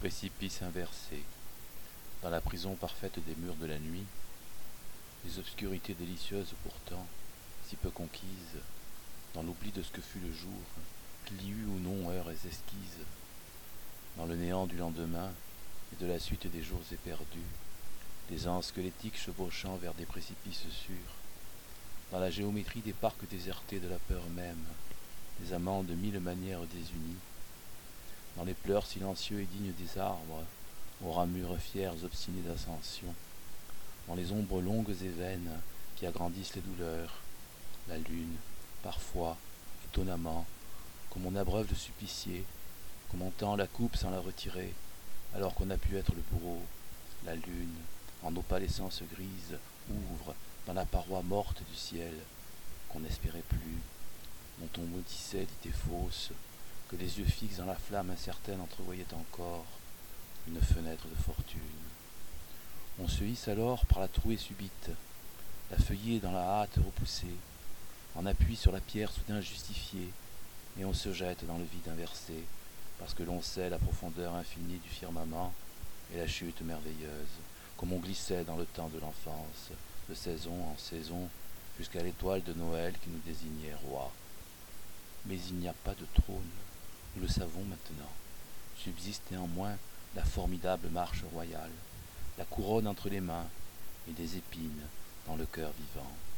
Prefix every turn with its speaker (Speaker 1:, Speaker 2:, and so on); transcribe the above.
Speaker 1: précipice inversé, dans la prison parfaite des murs de la nuit, les obscurités délicieuses pourtant, si peu conquises, dans l'oubli de ce que fut le jour, qu'il y eut ou non heures esquises, dans le néant du lendemain et de la suite des jours éperdus, les anses squelettiques chevauchant vers des précipices sûrs, dans la géométrie des parcs désertés de la peur même, les amants de mille manières désunies, dans les pleurs silencieux et dignes des arbres, aux ramures fières obstinées d'ascension, dans les ombres longues et vaines qui agrandissent les douleurs, la lune, parfois, étonnamment, comme on abreuve le supplicié, comme on tend la coupe sans la retirer, alors qu'on a pu être le bourreau, la lune, en opalescence grise, ouvre dans la paroi morte du ciel, qu'on n'espérait plus, dont on maudissait l'idée fausse, que les yeux fixes dans la flamme incertaine entrevoyaient encore, une fenêtre de fortune. On se hisse alors par la trouée subite, la feuillée dans la hâte repoussée, en appui sur la pierre soudain justifiée, et on se jette dans le vide inversé, parce que l'on sait la profondeur infinie du firmament et la chute merveilleuse, comme on glissait dans le temps de l'enfance, de saison en saison, jusqu'à l'étoile de Noël qui nous désignait roi. Mais il n'y a pas de trône, nous le savons maintenant. Subsiste néanmoins la formidable marche royale, la couronne entre les mains et des épines dans le cœur vivant.